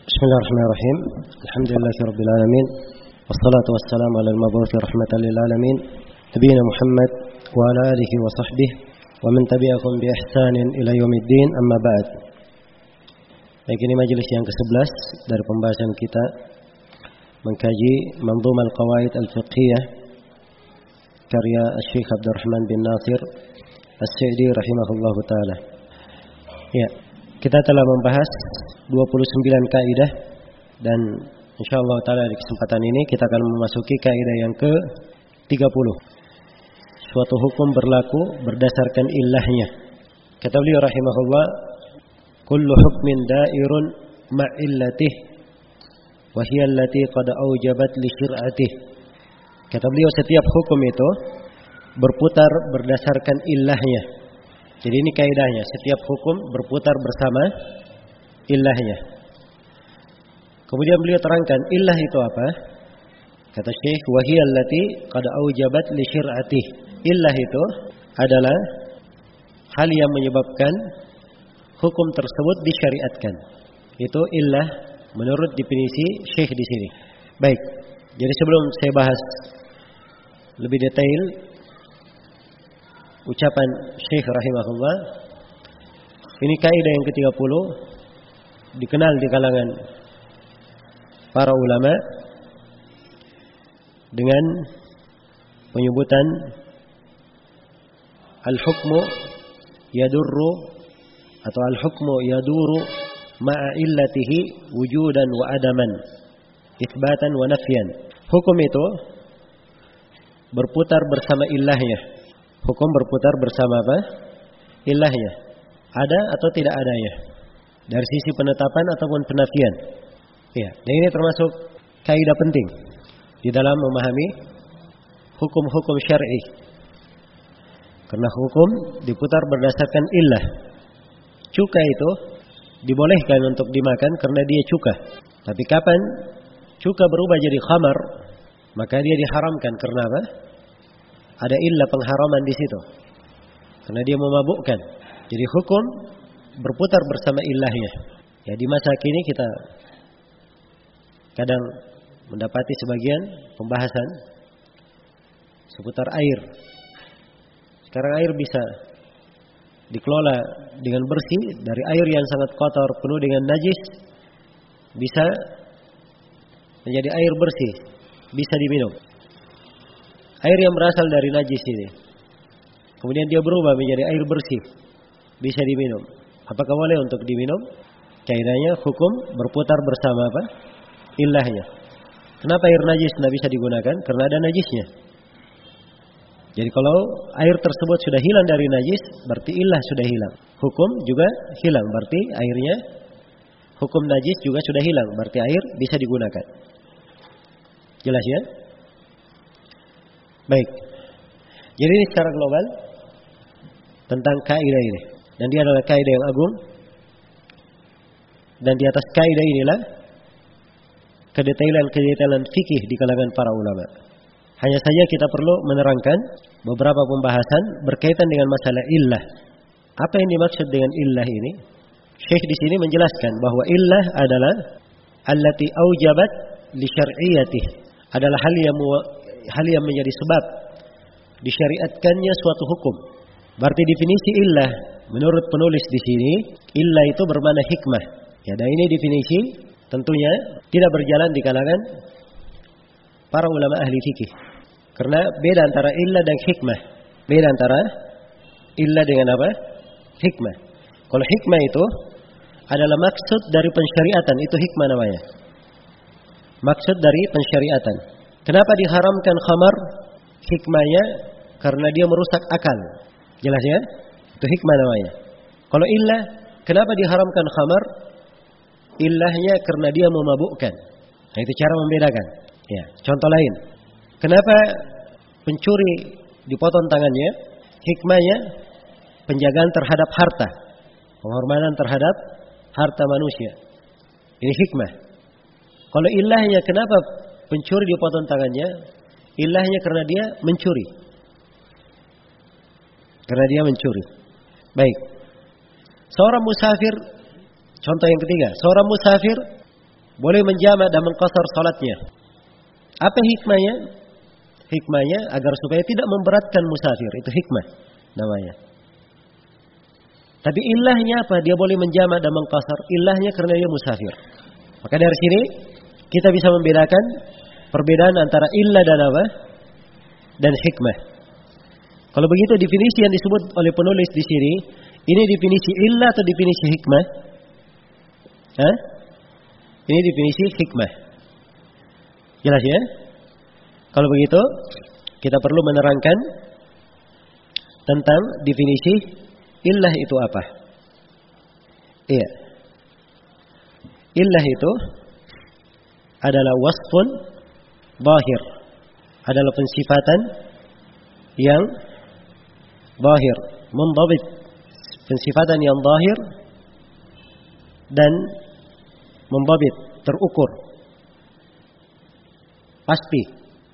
Bismillahirrahmanirrahim. Alhamdulillahirabbil alamin. Wassalatu wassalamu ala al-mabu'uts rahmatan lil alamin, nabiyina Muhammad wa ala alihi wa sahbihi wa man tabi'ahum bi ihsanin ila yaumiddin, amma ba'd. Baik, ini majelis yang ke-11 dari pembahasan kita mengkaji Manzumah al-Qawaid al-Fiqhiyah karya Syekh Abdurrahman bin Nasir As-Sa'di rahimahullahu taala. Ya, kita telah membahas 29 kaidah dan insyaallah taala di kesempatan ini kita akan memasuki kaidah yang ke-30. Suatu hukum berlaku berdasarkan illahnya. Kata beliau rahimahullah, kullu hukmin da'irun ma'illatih wa hiya allati qad aujabat li syir'atih. Kata beliau, setiap hukum itu berputar berdasarkan illahnya. Jadi ini kaidahnya, setiap hukum berputar bersama illahnya. Kemudian beliau terangkan illah itu apa? Kata Syekh, wa hiya allati qad aujabat li syir'atih. Illah itu adalah hal yang menyebabkan hukum tersebut disyariatkan. Itu illah menurut definisi Syekh di sini. Baik. Jadi sebelum saya bahas lebih detail ucapan Syekh rahimahullah, ini kaidah yang ke-30 dikenal di kalangan para ulama dengan penyebutan al-hukmu yadurru atau al-hukmu yaduru ma'a illatihi wujudan wa adaman, itsbatan wa nafyan. Hukum itu berputar bersama illahnya. Hukum berputar bersama apa? Illahnya. Ada atau tidak adanya. Dari sisi penetapan ataupun penafian. Ya, dan ini termasuk kaidah penting di dalam memahami hukum-hukum syar'i. Karena hukum diputar berdasarkan illah. Cuka itu dibolehkan untuk dimakan karena dia cuka. Tapi kapan cuka berubah jadi khamar, maka dia diharamkan karena apa? Ada illah pengharaman di situ. Karena dia memabukkan. Jadi hukum berputar bersama illahnya. Ya, di masa kini kita kadang mendapati sebagian pembahasan seputar air. Sekarang air bisa dikelola dengan bersih, dari air yang sangat kotor penuh dengan najis bisa menjadi air bersih, bisa diminum. Air yang berasal dari najis ini kemudian dia berubah menjadi air bersih, bisa diminum. Apakah boleh untuk diminum? Kaidahnya hukum berputar bersama apa? Illahnya. Kenapa air najis tidak bisa digunakan? Karena ada najisnya. Jadi kalau air tersebut sudah hilang dari najis, berarti illah sudah hilang. Hukum juga hilang, berarti airnya, hukum najis juga sudah hilang, berarti air bisa digunakan. Jelas ya? Baik. Jadi ini secara global tentang kaidah ini. Dan dia adalah kaidah yang agung. Dan di atas kaidah inilah kedetailan fikih di kalangan para ulama. Hanya saja kita perlu menerangkan beberapa pembahasan berkaitan dengan masalah illah. Apa yang dimaksud dengan illah ini? Syekh di sini menjelaskan bahwa illah adalah allati aujabat li syar'iyyatih. Adalah hal yang menjadi sebab disyariatkannya suatu hukum. Berarti definisi illah menurut penulis di sini, illah itu bermakna hikmah. Ya, dan ini definisi tentunya tidak berjalan di kalangan para ulama ahli fikih. Karena beda antara illah dan hikmah. Beda antara illah dengan apa? Hikmah. Kalau hikmah itu adalah maksud dari pensyariatan, itu hikmah namanya. Maksud dari pensyariatan. Kenapa diharamkan khamar? Hikmahnya karena dia merusak akal. Jelas ya? Itu hikmah namanya. Kalau illah, kenapa diharamkan khamar? Illahnya karena dia memabukkan. Nah, itu cara membedakan. Ya, contoh lain. Kenapa pencuri dipotong tangannya? Hikmahnya penjagaan terhadap harta, penghormatan terhadap harta manusia. Ini hikmah. Kalau illahnya kenapa pencuri dipotong tangannya? Illahnya karena dia mencuri. Karena dia mencuri. Baik. Seorang musafir, contoh yang ketiga, seorang musafir boleh menjamak dan mengqasar salatnya. Apa hikmahnya? Hikmahnya agar supaya tidak memberatkan musafir. Itu hikmah namanya. Tapi ilahnya apa? Dia boleh menjamak dan mengqasar. Ilahnya karena dia musafir. Maka dari sini kita bisa membedakan perbedaan antara illah dan apa? Dan hikmah. Kalau begitu definisi yang disebut oleh penulis di sini, ini definisi illah atau definisi hikmah? Hah? Ini definisi hikmah. Jelas ya? Kalau begitu, kita perlu menerangkan tentang definisi illah itu apa. Iya. Illah itu adalah wasfun zahir. Adalah pensifatan yang zahir, mundhabit. Pensifatan yang zahir dan mundhabit, terukur. Pasti.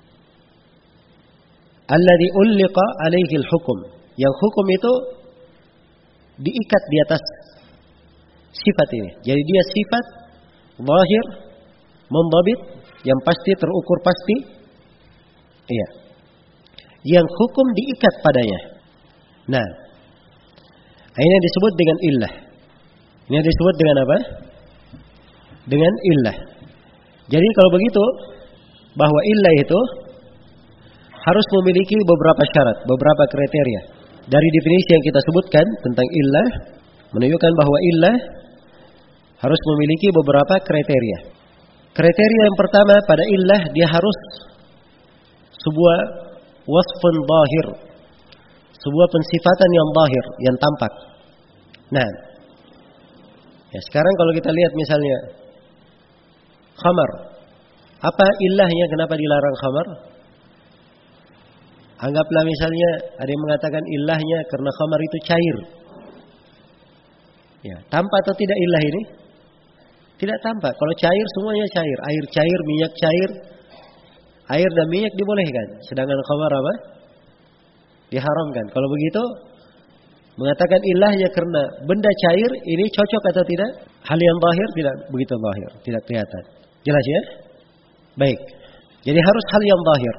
Alladhi ulliqa alaihi al-hukum. Yang hukum itu diikat di atas sifat ini. Jadi dia sifat zahir, mundhabit, yang pasti, terukur pasti. Iya. Yang hukum diikat padanya. Nah, ini yang disebut dengan illah. Ini yang disebut dengan apa? Dengan illah. Jadi kalau begitu, bahwa illah itu harus memiliki beberapa syarat, beberapa kriteria. Dari definisi yang kita sebutkan tentang illah, menunjukkan bahwa illah harus memiliki beberapa kriteria. Kriteria yang pertama pada illah, dia harus sebuah wasfun zahir, sebuah pensifatan yang zahir, yang tampak. Nah, ya sekarang kalau kita lihat misalnya khamar, apa illahnya kenapa dilarang khamar? Anggaplah misalnya ada yang mengatakan illahnya karena khamar itu cair. Ya, tampak atau tidak illah ini? Tidak tampak. Kalau cair semuanya cair, air cair, minyak cair. Air dan minyak dibolehkan, sedangkan khamar apa? Diharamkan. Kalau begitu, mengatakan ilahnya karena benda cair, ini cocok atau tidak? Hal yang zahir tidak begitu zahir, tidak kelihatan. Jelas ya? Baik. Jadi harus hal yang zahir.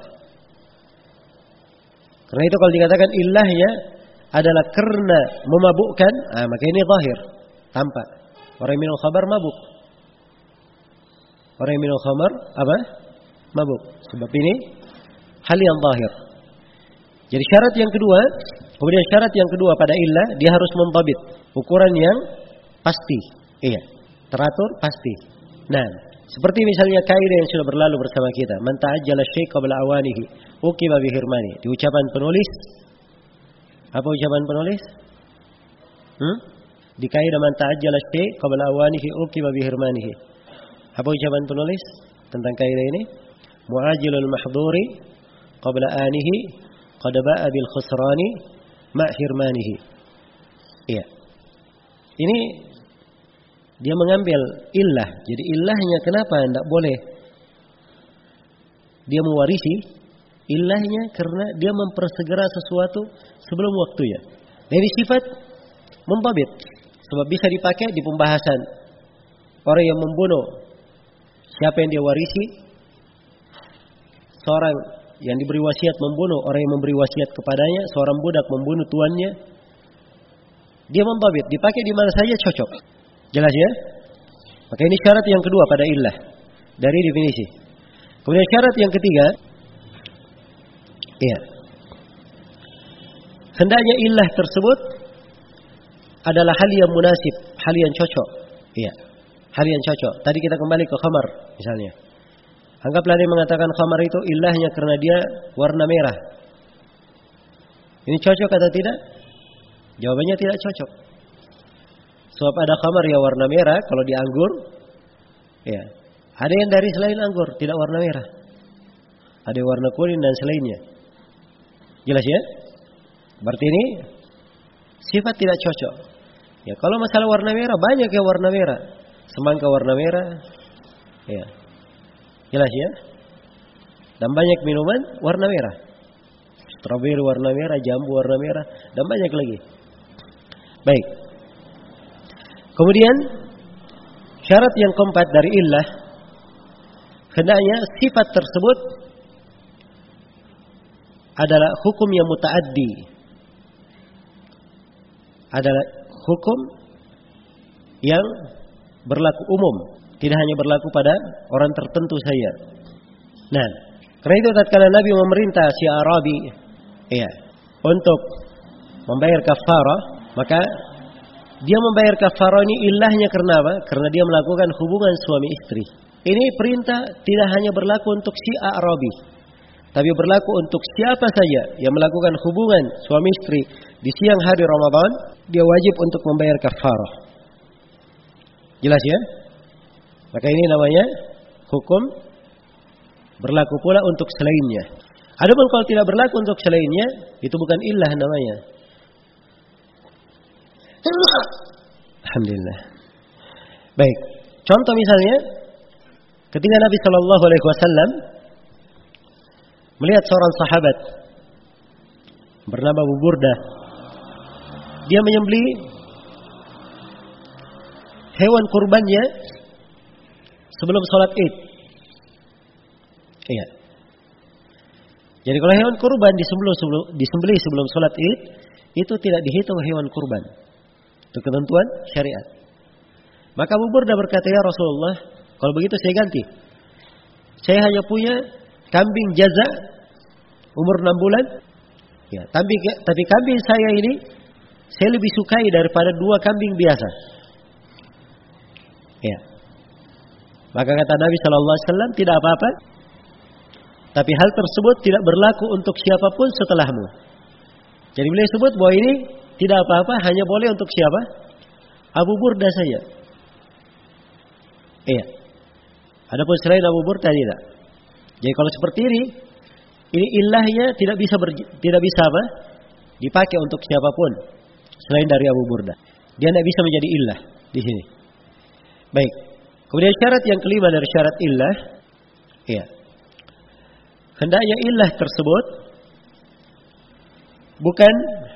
Karena itu kalau dikatakan ilahnya adalah karena memabukkan, maka ini zahir, tampak. Orang yang minum khamar mabuk. Orang yang minum khamar apa? Mabuk. Sebab ini hal yang zahir. Jadi syarat yang kedua, kemudian syarat yang kedua pada illah, dia harus mundhabit, ukuran yang pasti. Iya, teratur pasti. Nah, seperti misalnya kaidah yang sudah berlalu bersama kita, man ta'ajjala syai' qabla awanihi uqiba bihirmani. Di ucapan penulis, apa ucapan penulis? Di kaidah man ta'ajjala syai' qabla awanihi uqiba bihirmanihi. Apa ucapan penulis tentang kaidah ini? Mu'ajilul mahdhuri qabla anihi qad ba'a bil khusrani ma hirmanihi. Iya. Ini dia mengambil illah. Jadi illahnya kenapa tidak boleh dia mewarisi? Illahnya karena dia mempersegera sesuatu sebelum waktunya. Nah, ini sifat mundhabit. Sebab bisa dipakai di pembahasan orang yang membunuh. Siapa yang dia warisi? Seorang yang diberi wasiat membunuh, orang yang memberi wasiat kepadanya, seorang budak membunuh tuannya. Dia mundhabit, dipakai di mana saja cocok. Jelas ya? Maka ini syarat yang kedua pada illah dari definisi. Kemudian syarat yang ketiga, iya, hendaknya illah tersebut adalah hal yang munasib, hal yang cocok. Iya, hal yang cocok. Tadi kita kembali ke khamar misalnya. Anggaplah dia mengatakan khamar itu illahnya karena dia warna merah. Ini cocok atau tidak? Jawabannya tidak cocok. Sebab ada khamar yang warna merah kalau di anggur, ya. Ada yang dari selain anggur tidak warna merah. Ada yang warna kuning dan selainnya. Jelas ya? Berarti ini sifat tidak cocok. Ya, kalau masalah warna merah banyak yang warna merah. Semangka warna merah. Ya. Jelas ya? Dan banyak minuman warna merah. Strawberry warna merah, jambu warna merah, dan banyak lagi. Baik. Kemudian syarat yang keempat dari illah, hendaknya sifat tersebut adalah hukum yang mutaaddi, adalah hukum yang berlaku umum, tidak hanya berlaku pada orang tertentu saja. Nah, karena itu tatkala Nabi memerintah si Arabi untuk membayar kafarah, maka dia membayar kafarah ini ilahnya karena apa? Karena dia melakukan hubungan suami istri. Ini perintah tidak hanya berlaku untuk si Arabi, tapi berlaku untuk siapa saja yang melakukan hubungan suami istri di siang hari Ramadan, dia wajib untuk membayar kafarah. Jelas ya? Maka ini namanya hukum berlaku pula untuk selainnya. Adapun kalau tidak berlaku untuk selainnya, itu bukan illah namanya. Alhamdulillah. Baik, contoh misalnya ketika Nabi Shallallahu Alaihi Wasallam melihat seorang sahabat bernama Abu Burdah, dia menyembelih hewan kurbannya sebelum sholat Id. Iya. Jadi kalau hewan kurban disembelih sebelum sholat Id, itu tidak dihitung hewan kurban. Itu ketentuan syariat. Maka Abu Burdah berkata, ya Rasulullah, kalau begitu saya ganti. Saya hanya punya kambing jaza umur 6 bulan. Ya, tapi kambing saya ini saya lebih sukai daripada 2 kambing biasa. Ya. Maka kata Nabi Sallallahu Alaihi Wasallam, tidak apa-apa. Tapi hal tersebut tidak berlaku untuk siapapun setelahmu. Jadi beliau sebut bahwa ini tidak apa-apa, hanya boleh untuk siapa? Abu Burdah saja. Iya. Adapun selain Abu Burdah tidak. Jadi kalau seperti ini ilahnya tidak bisa apa? Dipakai untuk siapapun selain dari Abu Burdah. Dia tidak bisa menjadi ilah di sini. Baik. Kemudian syarat yang kelima dari syarat ilah, iya. Hendaknya ilah tersebut bukan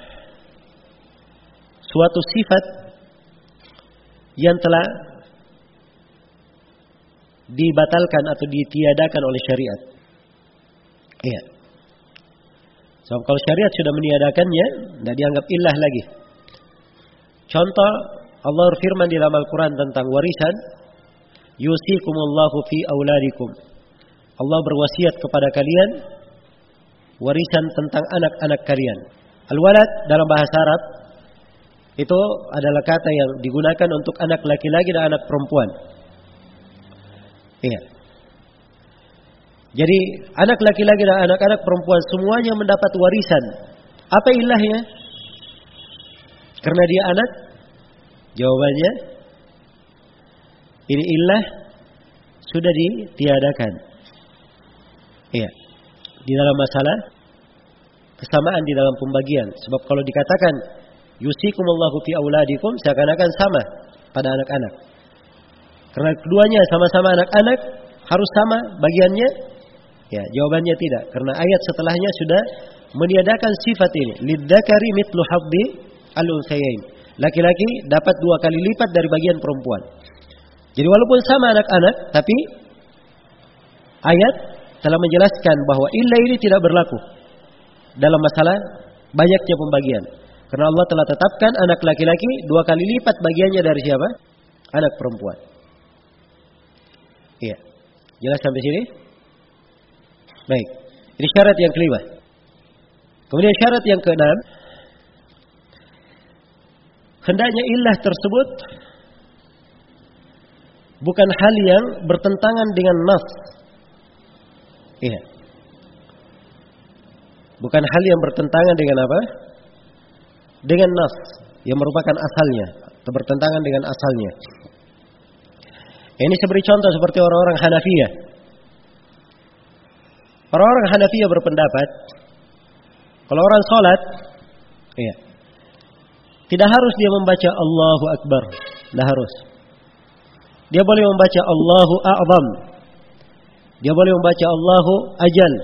suatu sifat yang telah dibatalkan atau ditiadakan oleh syariat. Iya. So, kalau syariat sudah meniadakannya, tidak dianggap ilah lagi. Contoh, Allah berfirman di dalam Al-Quran tentang warisan, yusikumullahu fi auladikum. Allah berwasiat kepada kalian warisan tentang anak-anak kalian. Al-walad dalam bahasa Arab itu adalah kata yang digunakan untuk anak laki-laki dan anak perempuan. Iya. Jadi anak laki-laki dan anak-anak perempuan semuanya mendapat warisan. Apa ilahnya? Karena dia anak? Jawabannya, ini ilah sudah ditiadakan. Iya. Di dalam masalah kesamaan di dalam pembagian. Sebab kalau dikatakan yusikumullahu fi auladikum, seakan-akan sama pada anak-anak. Karena keduanya sama-sama anak-anak, harus sama bagiannya? Ya, jawabannya tidak. Karena ayat setelahnya sudah meniadakan sifat ini. Lidzakari mithlu hadzi al-unthayain. Laki-laki dapat 2 kali lipat dari bagian perempuan. Jadi walaupun sama anak-anak, tapi ayat telah menjelaskan bahwa ilah ini tidak berlaku dalam masalah banyaknya pembagian. Karena Allah telah tetapkan anak laki-laki 2 kali lipat bagiannya dari siapa? Anak perempuan. Iya. Jelas sampai sini? Baik. Ini syarat yang kelima. Kemudian syarat yang keenam, hendaknya ilah tersebut bukan hal yang bertentangan dengan nas. Iya. Bukan hal yang bertentangan dengan apa? Dengan nas, yang merupakan asalnya, atau bertentangan dengan asalnya. Ini seperti contoh seperti orang-orang Hanafiyah. Orang-orang Hanafiyah berpendapat, kalau orang sholat, iya, tidak harus dia membaca Allahu Akbar, tidak harus. Dia boleh membaca Allahu A'zam. Dia boleh membaca Allahu Ajal.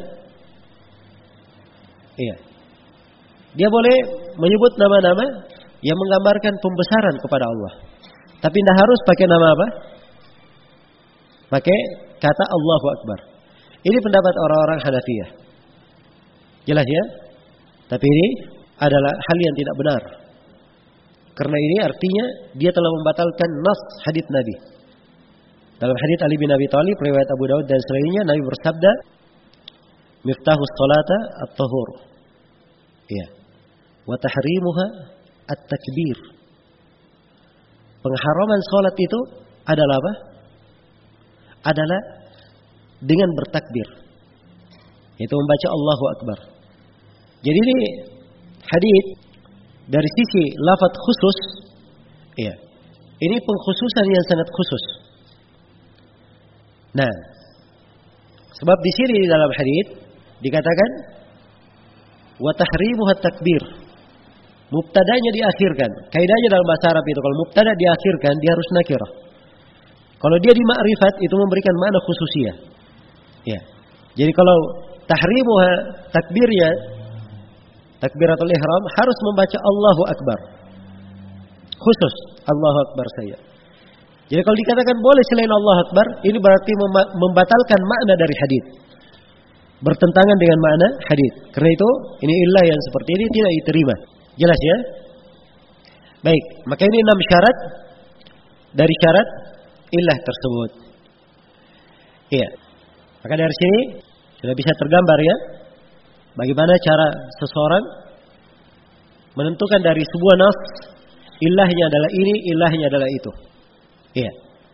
Iya. Dia boleh menyebut nama-nama yang menggambarkan pembesaran kepada Allah. Tapi tidak harus pakai nama apa? Pakai kata Allahu Akbar. Ini pendapat orang-orang Hanafiyah. Jelas ya? Tapi ini adalah hal yang tidak benar. Karena ini artinya dia telah membatalkan nas hadits Nabi. Dalam hadits Ali bin Abi Thalib riwayat Abu Daud dan selainnya, Nabi bersabda, "Miftahus salata at-tahur." Iya. Wa tahrimuha at-takbir. Pengharaman salat itu adalah apa? Adalah dengan bertakbir. Yaitu membaca Allahu Akbar. Jadi ini hadits dari sisi lafaz khusus, iya. Ini pengkhususan yang sangat khusus. Nah, sebab di sini di dalam hadits dikatakan wa tahrimuha takbir. Mubtadanya diakhirkan. Kaidahnya dalam bahasa Arab itu kalau mubtada diakhirkan dia harus nakirah. Kalau dia di ma'rifat itu memberikan makna khususiyah. Ya. Jadi kalau tahrimuha takbirnya takbiratul ihram harus membaca Allahu Akbar. Khusus Allahu Akbar saya. Jadi kalau dikatakan boleh selain Allahu Akbar, ini berarti membatalkan makna dari hadis. Bertentangan dengan makna hadis. Karena itu, ini illah yang seperti ini tidak diterima. Jelas ya? Baik, maka ini 6 syarat dari syarat illah tersebut. Iya. Maka dari sini sudah bisa tergambar ya bagaimana cara seseorang menentukan dari sebuah nas ilahnya adalah ini, ilahnya adalah itu. Iya.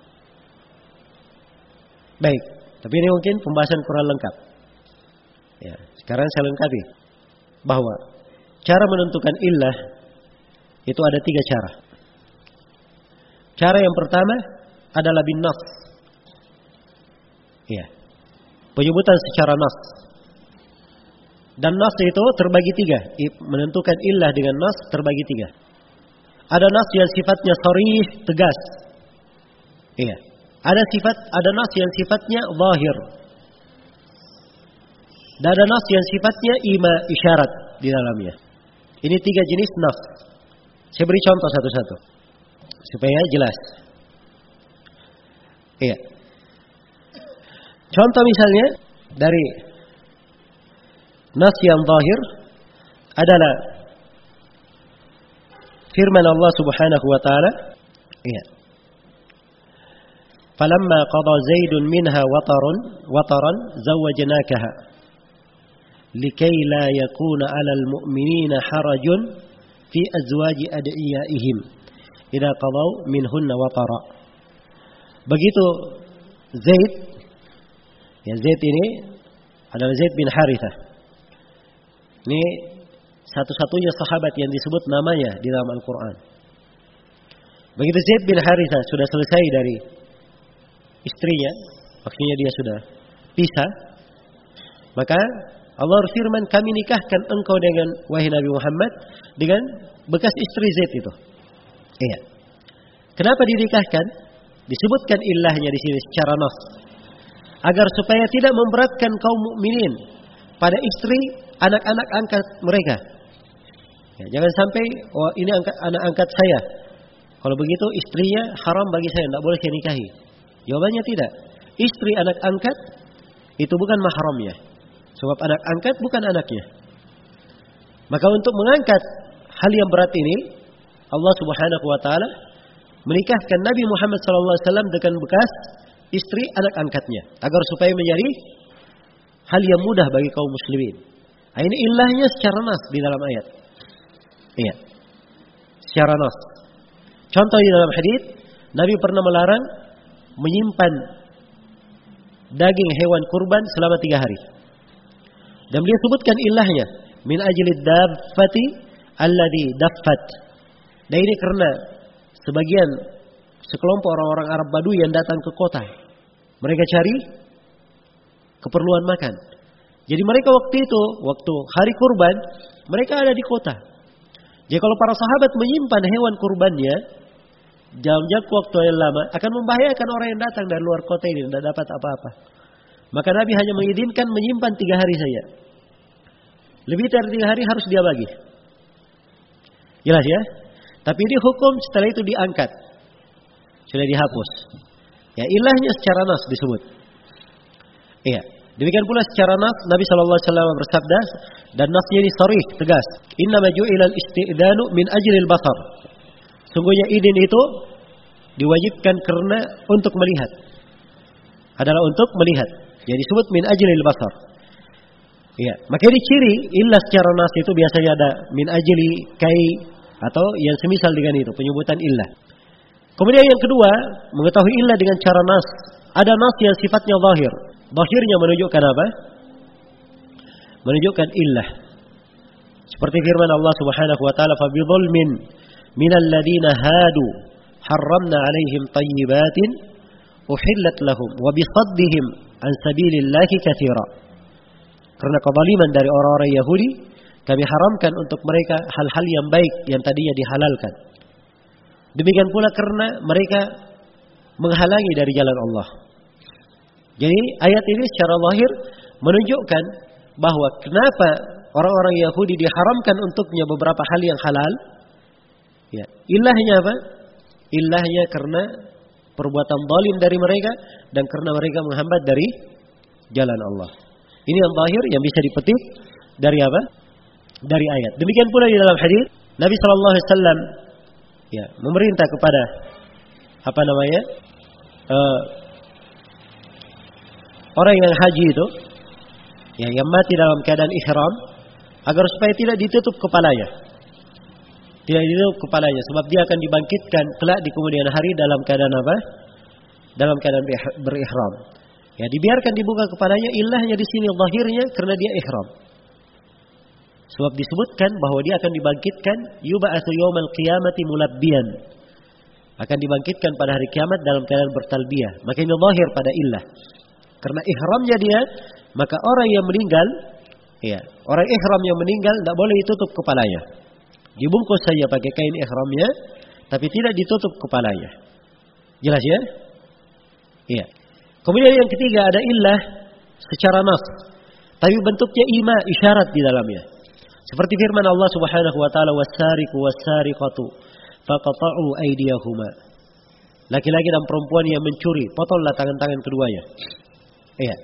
Baik, tapi ini mungkin pembahasan kurang lengkap. Ya, sekarang saya lengkapi bahwa cara menentukan illah itu ada 3 cara. Cara yang pertama adalah bin nas. Iya. Penyebutan secara nas. Dan nas itu terbagi 3. Menentukan illah dengan nas terbagi 3. Ada nas yang sifatnya sharih, tegas. Iya. Ada nas yang sifatnya zahir. Dan ada nas yang sifatnya isyarat di dalamnya. Ini 3 jenis nas. Saya beri contoh satu-satu supaya jelas. Iya. Contoh misalnya dari nas yang zahir adalah firman Allah Subhanahu wa taala, iya. Falamma qada Zaidun minha wataran zawwajnakaha likai la yakuna 'alal mu'minina harajun fi azwaji adiyaihim idza qadaw minhunna watara. Begitu Zaid, ya Zaid ini adalah Zaid bin Harithah. Ini satu-satunya sahabat yang disebut namanya di dalam Al-Quran. Begitu Zaid bin Harithah sudah selesai dari istrinya, maksudnya dia sudah pisah, maka Allah berfirman, kami nikahkan engkau dengan wahai Nabi Muhammad dengan bekas istri Zaid itu. Iya. Kenapa dinikahkan? Disebutkan ilahnya di sini secara nas, agar supaya tidak memberatkan kaum mukminin pada istri anak-anak angkat mereka. Ya, jangan sampai ini anak angkat saya. Kalau begitu istrinya haram bagi saya, tidak boleh saya nikahi. Jawabannya tidak. Istri anak angkat itu bukan mahramnya. Sebab anak angkat bukan anaknya. Maka untuk mengangkat hal yang berat ini, Allah Subhanahu wa taala menikahkan Nabi Muhammad SAW dengan bekas istri anak angkatnya, agar supaya menjadi hal yang mudah bagi kaum muslimin. Nah, ini ilahnya secara nas di dalam ayat. Iya. Secara nas. Contoh di dalam hadis, Nabi pernah melarang menyimpan daging hewan kurban selama 3 hari. Dan beliau sebutkan ilahnya, min ajlid daffati alladhi daffat. Dan ini karena sekelompok orang-orang Arab Badui yang datang ke kota. Mereka cari keperluan makan. Jadi mereka waktu hari kurban, mereka ada di kota. Jadi kalau para sahabat menyimpan hewan kurbannya dalam jangka waktu yang lama, akan membahayakan orang yang datang dari luar kota ini, tidak dapat apa-apa. Maka Nabi hanya mengizinkan menyimpan 3 hari saja. Lebih dari 3 hari harus dia bagi. Jelas ya? Tapi ini hukum setelah itu diangkat. Sudah dihapus. Ya, ilahnya secara nas disebut. Iya. Demikian pula secara nas Nabi sallallahu alaihi wasallam bersabda dan nasnya ini sharih, tegas. Innama ju'ilal istidanu min ajlil basar. Sungguhnya izin itu diwajibkan karena untuk melihat. Adalah untuk melihat. Jadi disebut min ajlil basar. Iya, maka ini ciri illah secara nas itu biasanya ada min ajli kai atau yang semisal dengan itu, penyebutan illah. Kemudian yang kedua, mengetahui illah dengan cara nas. Ada nas yang sifatnya zahir. Zahirnya menunjukkan apa? Menunjukkan illah. Seperti firman Allah Subhanahu wa taala, "Fa bidzulmin minal ladzina hadu harramna 'alaihim thayyibatin uhillat lahum wa bisaddihim an sabilillahi katsira." Karena kezaliman dari orang-orang Yahudi, kami haramkan untuk mereka hal-hal yang baik yang tadinya dihalalkan. Demikian pula karena mereka menghalangi dari jalan Allah. Jadi ayat ini secara lahir menunjukkan bahwa kenapa orang-orang Yahudi diharamkan untuknya beberapa hal yang halal. Ya, ilahnya apa? Ilahnya karena perbuatan zalim dari mereka dan karena mereka menghambat dari jalan Allah. Ini yang zahir yang bisa dipetik dari apa? Dari ayat. Demikian pula di dalam hadis Nabi sallallahu alaihi wasallam ya, memerintah kepada orang yang haji itu ya, yang mati dalam keadaan ihram agar supaya tidak ditutup kepalanya. Tidak ditutup kepalanya sebab dia akan dibangkitkan kelak di kemudian hari dalam keadaan apa? Dalam keadaan berihram. Ya, dibiarkan dibuka kepalanya, ilahnya di sini zahirnya karena dia ihram. Sebab disebutkan bahwa dia akan dibangkitkan yub'atsu yaumal qiyamati mulabbiyan. Akan dibangkitkan pada hari kiamat dalam keadaan bertalbiyah. Maka ini zahir pada illah. Karena ihramnya dia, maka orang yang meninggal, ya, orang ihram yang meninggal tidak boleh ditutup kepalanya. Dibungkus saja pakai kain ihramnya, tapi tidak ditutup kepalanya. Jelas ya? Iya. Kemudian yang ketiga ada illah secara nas, tapi bentuknya ima, isyarat di dalamnya. Seperti firman Allah Subhanahu wa taala, "Was-sariqu was-sariqatu faqata'u aydiyahuma." Laki-laki dan perempuan yang mencuri, potonglah tangan-tangan keduanya. Iya.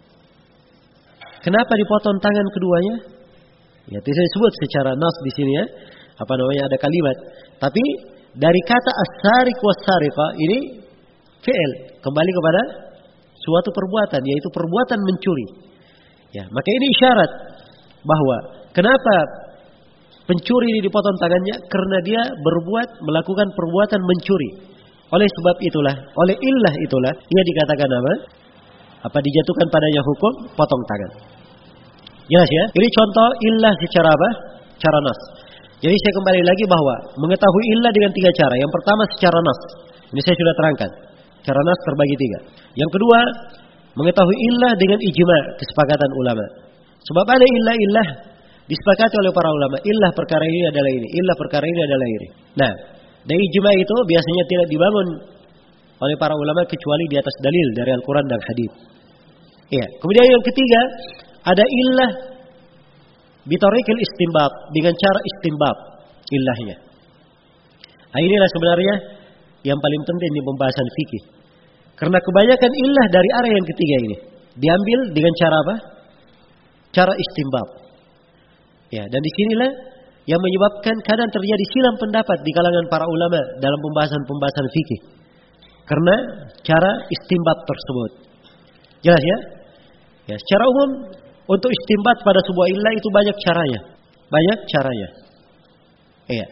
Kenapa dipotong tangan keduanya? Ya, tidak disebut secara nas di sini ya. Ada kalimat. Tapi dari kata as-sariq was-sariqa ini fi'il, kembali kepada suatu perbuatan, yaitu perbuatan mencuri. Ya, maka ini isyarat bahwa kenapa pencuri ini dipotong tangannya? Karena dia melakukan perbuatan mencuri. Oleh sebab itulah, oleh illah itulah, ia dikatakan apa? Dijatuhkan padanya hukum potong tangan. Jelas ya? Ini contoh illah secara apa? Cara nas. Jadi saya kembali lagi bahwa mengetahui illah dengan 3 cara. Yang pertama secara nas. Ini saya sudah terangkan. Cara nas terbagi 3. Yang kedua, mengetahui illah dengan ijma', kesepakatan ulama. Sebab ada illah disepakati oleh para ulama. Illah perkara ini adalah ini, illah perkara ini adalah ini. Nah, dari ijma' itu biasanya tidak dibangun oleh para ulama kecuali di atas dalil dari Al-Quran dan Hadis. Iya. Kemudian yang ketiga, ada illah bitariqil istinbat, dengan cara istinbat illahnya. Nah, inilah sebenarnya yang paling penting di pembahasan fikih. Karena kebanyakan illah dari arah yang ketiga ini diambil dengan cara apa? Cara istinbat. Ya, dan disinilah yang menyebabkan kadang terjadi silang pendapat di kalangan para ulama dalam pembahasan-pembahasan fikih. Karena cara istinbat tersebut. Jelas ya? Ya, secara umum untuk istinbat pada sebuah illah itu banyak caranya. Banyak caranya. Iya.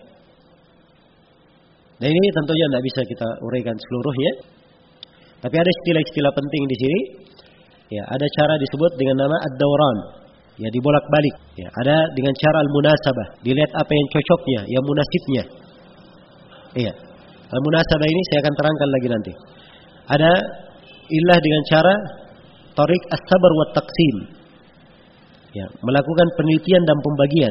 Nah, ini tentunya tidak bisa kita uraikan seluruhnya. Tapi ada istilah-istilah penting di sini. Ya, ada cara disebut dengan nama ad-dawran. Ya, dibolak-balik. Ya, ada dengan cara al-munasabah. Dilihat apa yang cocoknya, yang munasibnya. Iya. Al-munasabah ini saya akan terangkan lagi nanti. Ada illah dengan cara tariq as-sabr wa taqsim. Ya, melakukan penelitian dan pembagian.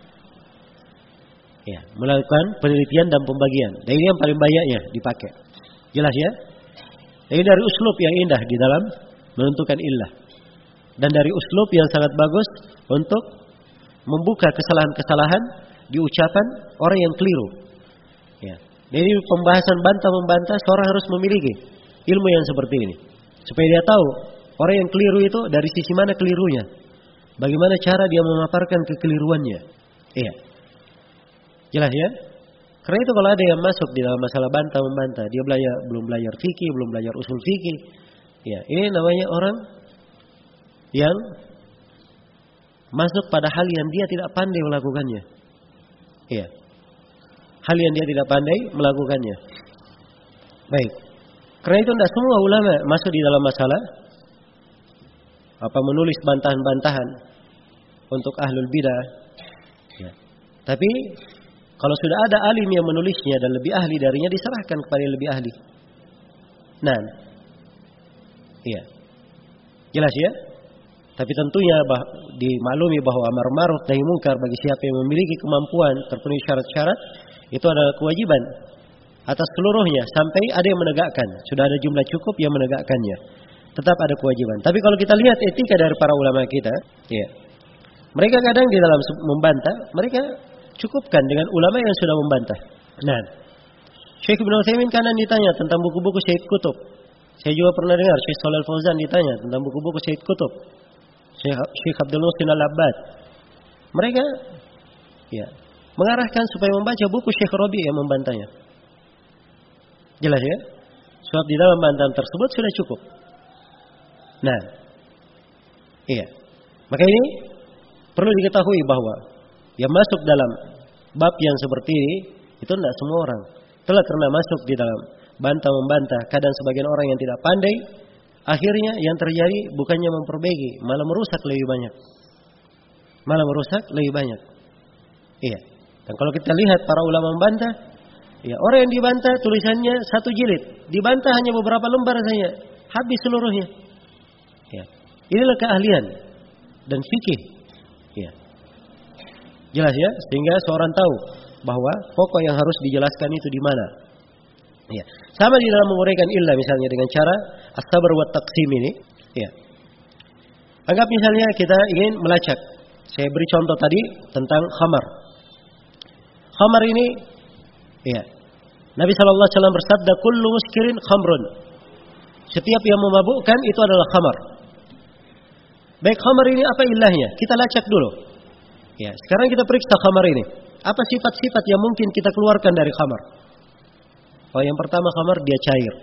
Ya, melakukan penelitian dan pembagian. Dan ini yang paling banyaknya dipakai. Jelas ya? Ini dari uslub yang indah di dalam menentukan illah. Dan dari uslub yang sangat bagus untuk membuka kesalahan-kesalahan di ucapan orang yang keliru. Ya. Jadi pembahasan bantah-membantah seorang harus memiliki ilmu yang seperti ini. Supaya dia tahu Orang yang keliru itu dari sisi mana kelirunya? Bagaimana cara dia memaparkan kekeliruannya? Iya. Jelas ya? Karena itu kalau ada yang masuk di dalam masalah bantah-membantah, dia belum belajar fikih, belum belajar usul fikih. Ya, ini namanya orang yang masuk pada hal yang dia tidak pandai melakukannya. Iya. Hal yang dia tidak pandai melakukannya. Baik. Karena itu tidak semua ulama masuk di dalam masalah menulis bantahan-bantahan untuk ahlul bidah. Ya. Tapi kalau sudah ada alim yang menulisnya dan lebih ahli darinya, diserahkan kepada yang lebih ahli. Nah, iya, jelas ya. Tapi tentunya dimaklumi bahwa amar ma'ruf nahi munkar bagi siapa yang memiliki kemampuan terpenuhi syarat-syarat itu adalah kewajiban atas seluruhnya sampai ada yang menegakkan. Sudah ada jumlah cukup yang menegakkannya. Tetap ada kewajiban. Tapi kalau kita lihat etika dari para ulama kita, ya, mereka kadang di dalam membantah, mereka cukupkan dengan ulama yang sudah membantah. Nah, Syekh Ibnu Utsaimin kanan ditanya tentang buku-buku Syekh Qutb. Saya juga pernah dengar Syekh Shalal Fauzan ditanya tentang buku-buku Syekh Qutb. Syekh Abdul Muhsin Al-Abbad. Mereka ya mengarahkan supaya membaca buku Syekh Rabi yang membantahnya. Jelas ya? Sebab di dalam bantahan tersebut sudah cukup. Nah, iya. Maka ini perlu diketahui bahwa yang masuk dalam bab yang seperti ini itu tidak semua orang. Telah karena masuk di dalam bantah-membantah, kadang sebagian orang yang tidak pandai, akhirnya yang terjadi bukannya memperbaiki, malah merusak lebih banyak. Iya. Dan kalau kita lihat para ulama membantah, ya, orang yang dibantah tulisannya 1 jilid, dibantah hanya beberapa lembar saja, habis seluruhnya. Ya. Inilah keahlian dan fikih. Ya. Jelas ya, sehingga seorang tahu bahwa pokok yang harus dijelaskan itu di mana. Ya. Sama di dalam menguraikan illah misalnya dengan cara as-sabr wa taqsim ini. Ya. Anggap misalnya kita ingin melacak. Saya beri contoh tadi tentang khamar. Khamar ini, ya, Nabi sallallahu alaihi wasallam bersabda, "Kullu muskirin khamrun." Setiap yang memabukkan itu adalah khamar. Baik, khamar ini apa ilahnya? Kita lacak dulu. Ya, sekarang kita periksa khamar ini. Apa sifat-sifat yang mungkin kita keluarkan dari khamar? Oh, yang pertama khamar dia cair.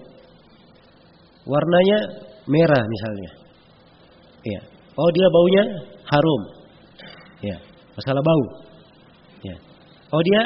Warnanya merah misalnya. Ya. Oh, dia baunya harum. Ya, masalah bau. Ya. Oh, dia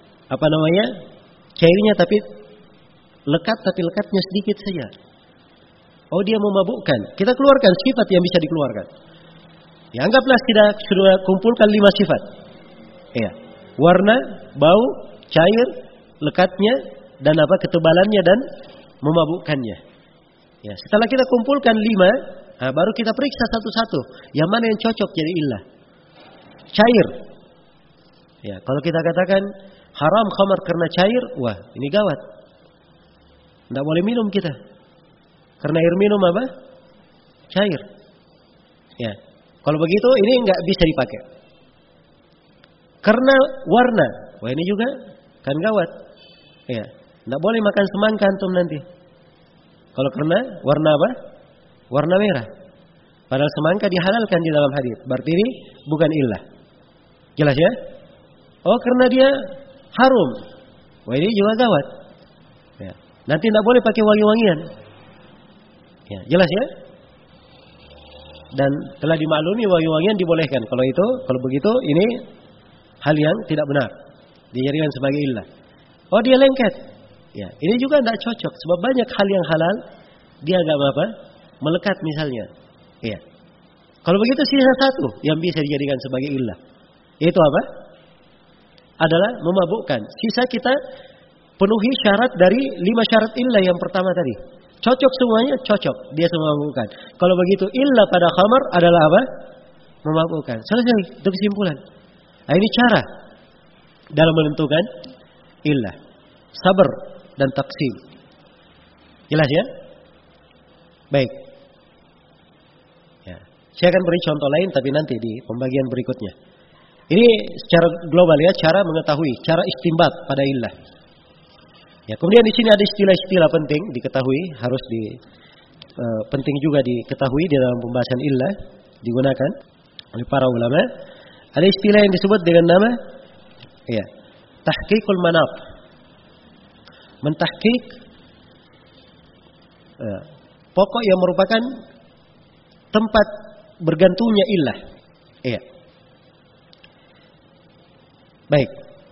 cairnya tapi lekat, tapi lekatnya sedikit saja. Oh, dia memabukkan. Kita keluarkan sifat yang bisa dikeluarkan. Ya, anggaplah kita sudah kumpulkan 5 sifat. Ya. Warna, bau, cair, lekatnya, dan ketebalannya dan memabukkannya. Ya, setelah kita kumpulkan 5, baru kita periksa satu-satu. Yang mana yang cocok jadi illah. Cair. Ya, kalau kita katakan haram khamar karena cair, wah, ini gawat. Tidak boleh minum kita. Karena air minum apa? Cair. Ya. Kalau begitu ini enggak bisa dipakai. Karena warna, wah ini juga kan gawat. Ya. Tidak boleh makan semangka antum nanti. Kalau karena warna apa? Warna merah. Padahal semangka dihalalkan di dalam hadis. Berarti ini bukan illah. Jelas ya? Oh, karena dia harum. Wah, ini juga gawat. Ya. Nanti tidak boleh pakai wangi-wangian. Ya, jelas ya? Dan telah dimaklumi wangi-wangian dibolehkan. Kalau begitu ini hal yang tidak benar. Dijadikan sebagai illah. Oh, dia lengket. Ya, ini juga tidak cocok. Sebab banyak hal yang halal dia agak melekat misalnya. Ya. Kalau begitu sisa satu yang bisa dijadikan sebagai illah. Yaitu apa? Adalah memabukkan. Sisa kita penuhi syarat dari 5 syarat illah yang pertama tadi. Cocok semuanya, cocok. Dia semua memabukkan. Kalau begitu illah pada khamar adalah apa? Memabukkan. Selesai. Itu kesimpulan. Nah, ini cara dalam menentukan illah. Sabar dan taksim. Jelas ya? Baik. Ya. Saya akan beri contoh lain tapi nanti di pembagian berikutnya. Ini secara global ya, cara mengetahui, cara istinbat pada illah. Ya, kemudian di sini ada istilah-istilah penting diketahui, harus penting juga diketahui di dalam pembahasan illah digunakan oleh para ulama. Ada istilah yang disebut dengan nama tahqiqul manaf. Mentahqiq pokok yang merupakan tempat bergantungnya illah. Baik.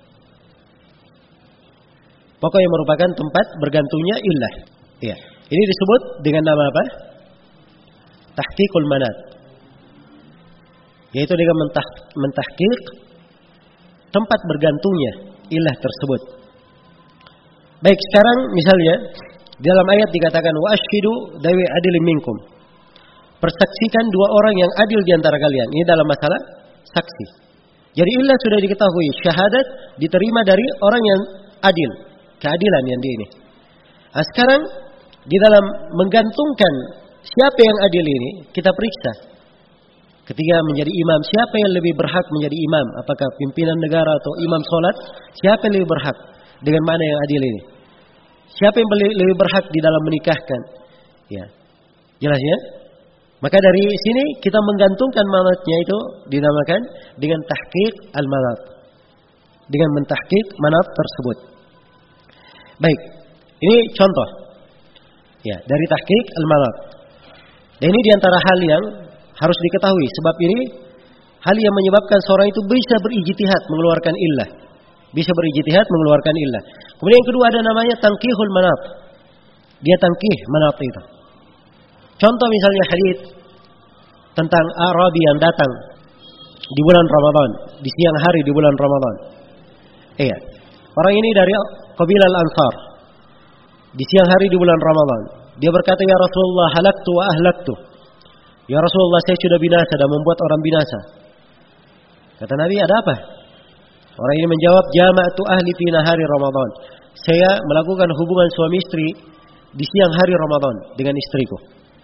Pokok yang merupakan tempat bergantungnya illah. Ini disebut dengan nama apa? Tahqiqul manat. Yaitu dengan mentahqiq tempat bergantungnya illah tersebut. Baik, sekarang misalnya dalam ayat dikatakan wa asyhidu dawi adilin minkum. Persaksikan dua orang yang adil di antara kalian. Ini dalam masalah saksi. Jadi illah sudah diketahui, syahadat diterima dari orang yang adil, keadilan yang di ini. Nah, sekarang di dalam menggantungkan siapa yang adil ini, kita periksa. Ketika menjadi imam, siapa yang lebih berhak menjadi imam? Apakah pimpinan negara atau imam sholat? Siapa yang lebih berhak? Dengan mana yang adil ini? Siapa yang lebih berhak di dalam menikahkan? Ya, jelas ya? Maka dari sini kita menggantungkan manatnya itu dinamakan dengan tahqiq al-manat. Dengan mentahqiq manat tersebut. Baik, ini contoh. Ya, dari tahqiq al-manat. Dan ini diantara hal yang harus diketahui. Sebab ini hal yang menyebabkan seorang itu bisa berijtihad mengeluarkan illah. Bisa berijtihad mengeluarkan illah. Kemudian yang kedua ada namanya tanqihul manat. Dia tanqih manat itu. Contoh misalnya hadits tentang Arabi yang datang di bulan Ramadan, di siang hari di bulan Ramadan. Orang ini dari kabilah Al-Ansar. Di siang hari di bulan Ramadan, dia berkata, "Ya Rasulullah, halaktu wa ahlaktu." Ya Rasulullah, saya sudah binasa dan membuat orang binasa. Kata Nabi, ada apa? Orang ini menjawab, "Jama'tu ahli fi nahari Ramadan." Saya melakukan hubungan suami istri di siang hari Ramadan dengan istriku.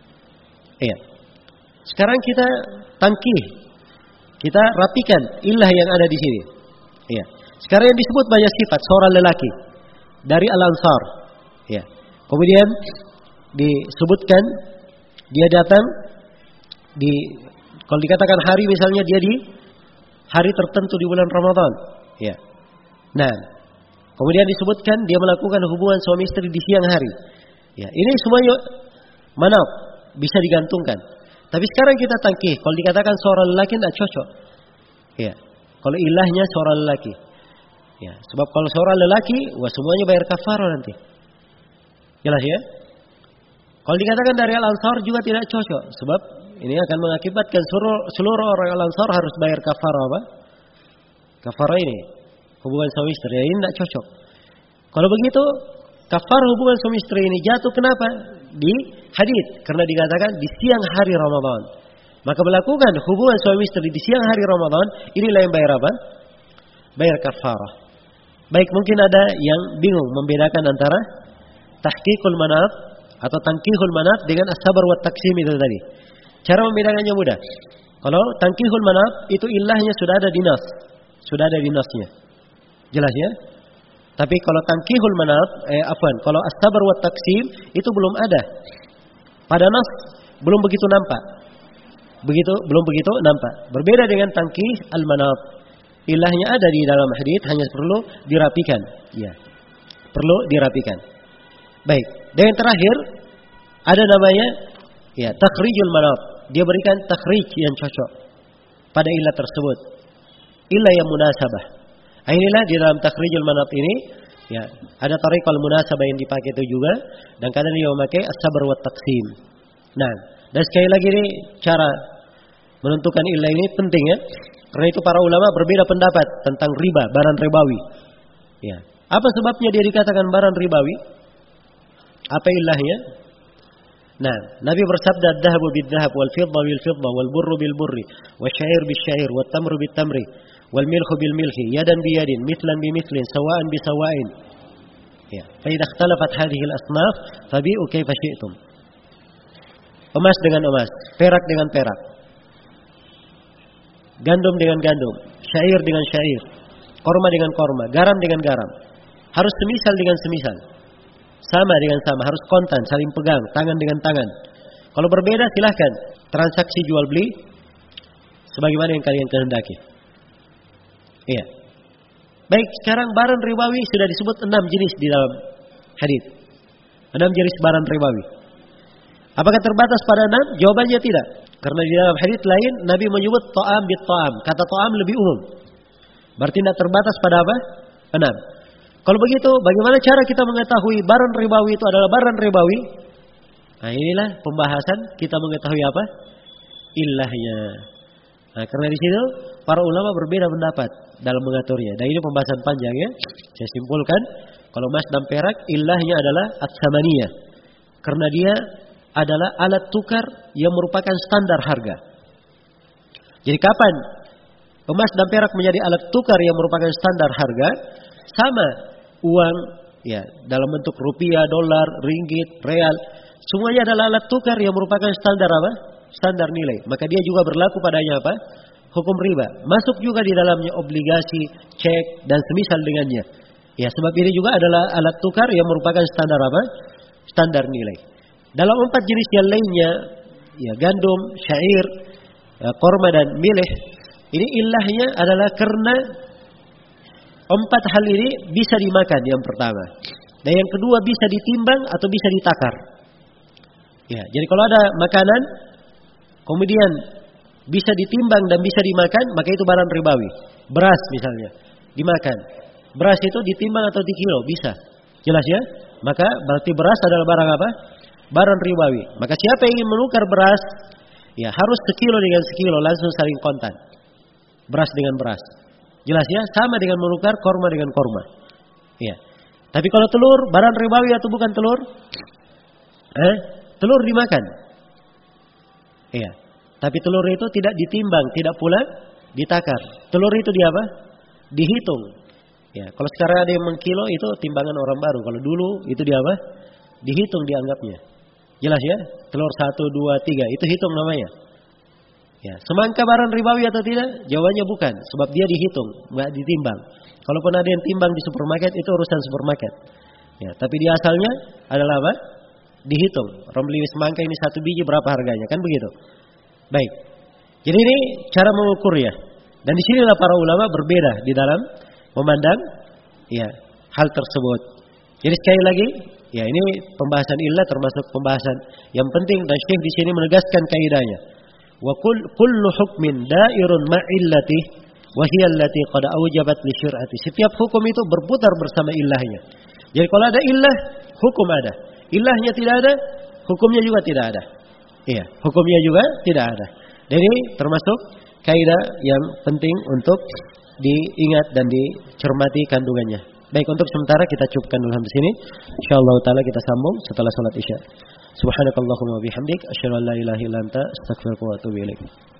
Sekarang kita tangkih, kita rapikan illah yang ada di sini. Sekarang yang disebut banyak sifat seorang lelaki dari Al-Ansar. Kemudian disebutkan dia datang kalau dikatakan hari misalnya dia di hari tertentu di bulan Ramadan. Nah, kemudian disebutkan dia melakukan hubungan suami istri di siang hari. Ini semuanya mana bisa digantungkan. Tapi sekarang kita tangkih, kalau dikatakan seorang lelaki tidak cocok. Kalau ilahnya seorang lelaki. Sebab kalau seorang lelaki, semuanya bayar kafarah nanti. Jelas ya? Kalau dikatakan dari Al-Ansar juga tidak cocok. Sebab ini akan mengakibatkan seluruh orang Al-Ansar harus bayar kafarah apa? Kafarah ini. Hubungan suami istri. Ini tidak cocok. Kalau begitu, kafarah hubungan suami istri ini jatuh kenapa? Di hadits. Karena dikatakan di siang hari Ramadan. Maka melakukan hubungan suami istri di siang hari Ramadan, inilah yang bayar apa? Bayar kafarah. Baik, mungkin ada yang bingung membedakan antara tahqiqul manat atau tanqihul manat dengan as-sabar wa taqsim itu tadi. Cara membedakannya mudah. Kalau tanqihul manat itu ilahnya sudah ada di nas. Sudah ada di nasnya. Jelas ya? Tapi kalau tanqihul manat, kalau as-sabar wa taqsim itu belum ada. Pada nas belum begitu nampak. Belum begitu nampak. Berbeda dengan tanqih al-manat. Ilahnya ada di dalam hadits, hanya perlu dirapikan. Perlu dirapikan. Baik. Dan yang terakhir ada namanya takhrijul manat. Dia berikan takhrij yang cocok pada ilah tersebut. Ilah yang munasabah. Inilah di dalam takhrijul manat ini ada tariqal munasabah yang dipakai itu juga, dan kadang dia memakai as-sabr wa taqsim. Nah, dan sekali lagi ini cara menentukan ilah ini penting ya. Karena itu para ulama berbeda pendapat tentang riba, barang ribawi. Apa sebabnya dia dikatakan barang ribawi? Apa ilahnya? Nah, Nabi bersabda, "Adz-dzahabu bidz-dzahab wal fidda bil fidda wal burru bil burri wasyair bis syair wat tamru bit tamri wal milhu bil milhi yadan bi yadin mithlan bi mithlin sawa'an bi sawa'in." Fa idza ikhtalafat hadhihi al asnaf fabi'u kaifa syi'tum. Emas dengan emas, perak dengan perak, gandum dengan gandum, syair dengan syair, korma dengan korma, garam dengan garam. Harus semisal dengan semisal. Sama dengan sama, harus kontan, saling pegang, tangan dengan tangan. Kalau berbeda silahkan transaksi jual beli sebagaimana yang kalian kehendaki. Iya. Baik, sekarang barang ribawi sudah disebut 6 jenis di dalam hadis. 6 jenis barang ribawi. Apakah terbatas pada 6? Jawabannya tidak. Karena di dalam hadis lain Nabi menyebut ta'am bit ta'am. Kata ta'am lebih umum. Berarti tidak terbatas pada apa? 6. Kalau begitu, bagaimana cara kita mengetahui barang ribawi itu adalah barang ribawi? Nah, inilah pembahasan kita mengetahui apa? Illahnya. Nah, karena di situ para ulama berbeda pendapat dalam mengaturnya. Dan ini pembahasan panjang ya. Saya simpulkan, kalau emas dan perak illahnya adalah at-tsamaniyah. Karena dia adalah alat tukar yang merupakan standar harga. Jadi kapan emas dan perak menjadi alat tukar yang merupakan standar harga? Sama uang ya dalam bentuk rupiah, dolar, ringgit, real, semuanya adalah alat tukar yang merupakan standar apa? Standar nilai. Maka dia juga berlaku padanya apa? Hukum riba. Masuk juga di dalamnya obligasi, cek dan semisal dengannya. Ya, sebab ini juga adalah alat tukar yang merupakan standar apa? Standar nilai. Dalam 4 jenis yang lainnya, ya gandum, syair, korma dan milih, ini ilahnya adalah karena 4 hal ini bisa dimakan yang pertama. Dan yang kedua bisa ditimbang atau bisa ditakar. Ya, jadi kalau ada makanan kemudian bisa ditimbang dan bisa dimakan, maka itu barang ribawi. Beras misalnya, dimakan. Beras itu ditimbang atau dikilo, bisa. Jelas ya? Maka berarti beras adalah barang apa? Barang ribawi. Maka siapa yang ingin menukar beras, ya harus sekilo dengan sekilo, langsung saling kontan. Beras dengan beras. Jelas ya? Sama dengan menukar korma dengan korma. Ya. Tapi kalau telur, barang ribawi atau bukan telur? Telur dimakan. Iya. Tapi telur itu tidak ditimbang, tidak pula ditakar. Telur itu di apa? Dihitung. Ya, kalau sekarang ada yang mengkilo itu timbangan orang baru. Kalau dulu itu di apa? Dihitung dianggapnya. Jelas ya? Telur 1, 2, 3 itu hitung namanya. Ya, semangka barang ribawi atau tidak? Jawabannya bukan, sebab dia dihitung, enggak ditimbang. Kalaupun ada yang timbang di supermarket itu urusan supermarket. Ya, tapi dia asalnya adalah apa? Dihitung. Orang beli semangka ini 1 biji berapa harganya, kan begitu. Baik. Jadi ini cara mengukur ya. Dan di sinilah para ulama berbeda di dalam memandang ya hal tersebut. Jadi sekali lagi, ya ini pembahasan illah termasuk pembahasan yang penting dan Syekh di sini menegaskan kaidahnya. Wa kullu hukmin da'irun ma'illati wa hiya allati qad aujabat li syir'ati. Setiap hukum itu berputar bersama illahnya. Jadi kalau ada illah, hukum ada. Illahnya tidak ada, hukumnya juga tidak ada. Iya, hukumnya juga tidak ada. Jadi termasuk kaidah yang penting untuk diingat dan dicermati kandungannya. Baik, untuk sementara kita cukupkan dulu sampai sini. Insyaallah taala kita sambung setelah salat Isya. Subhanakallahumma wa bihamdik asyhadu an la ilaha illa anta astaghfiruka wa atubu ilaik.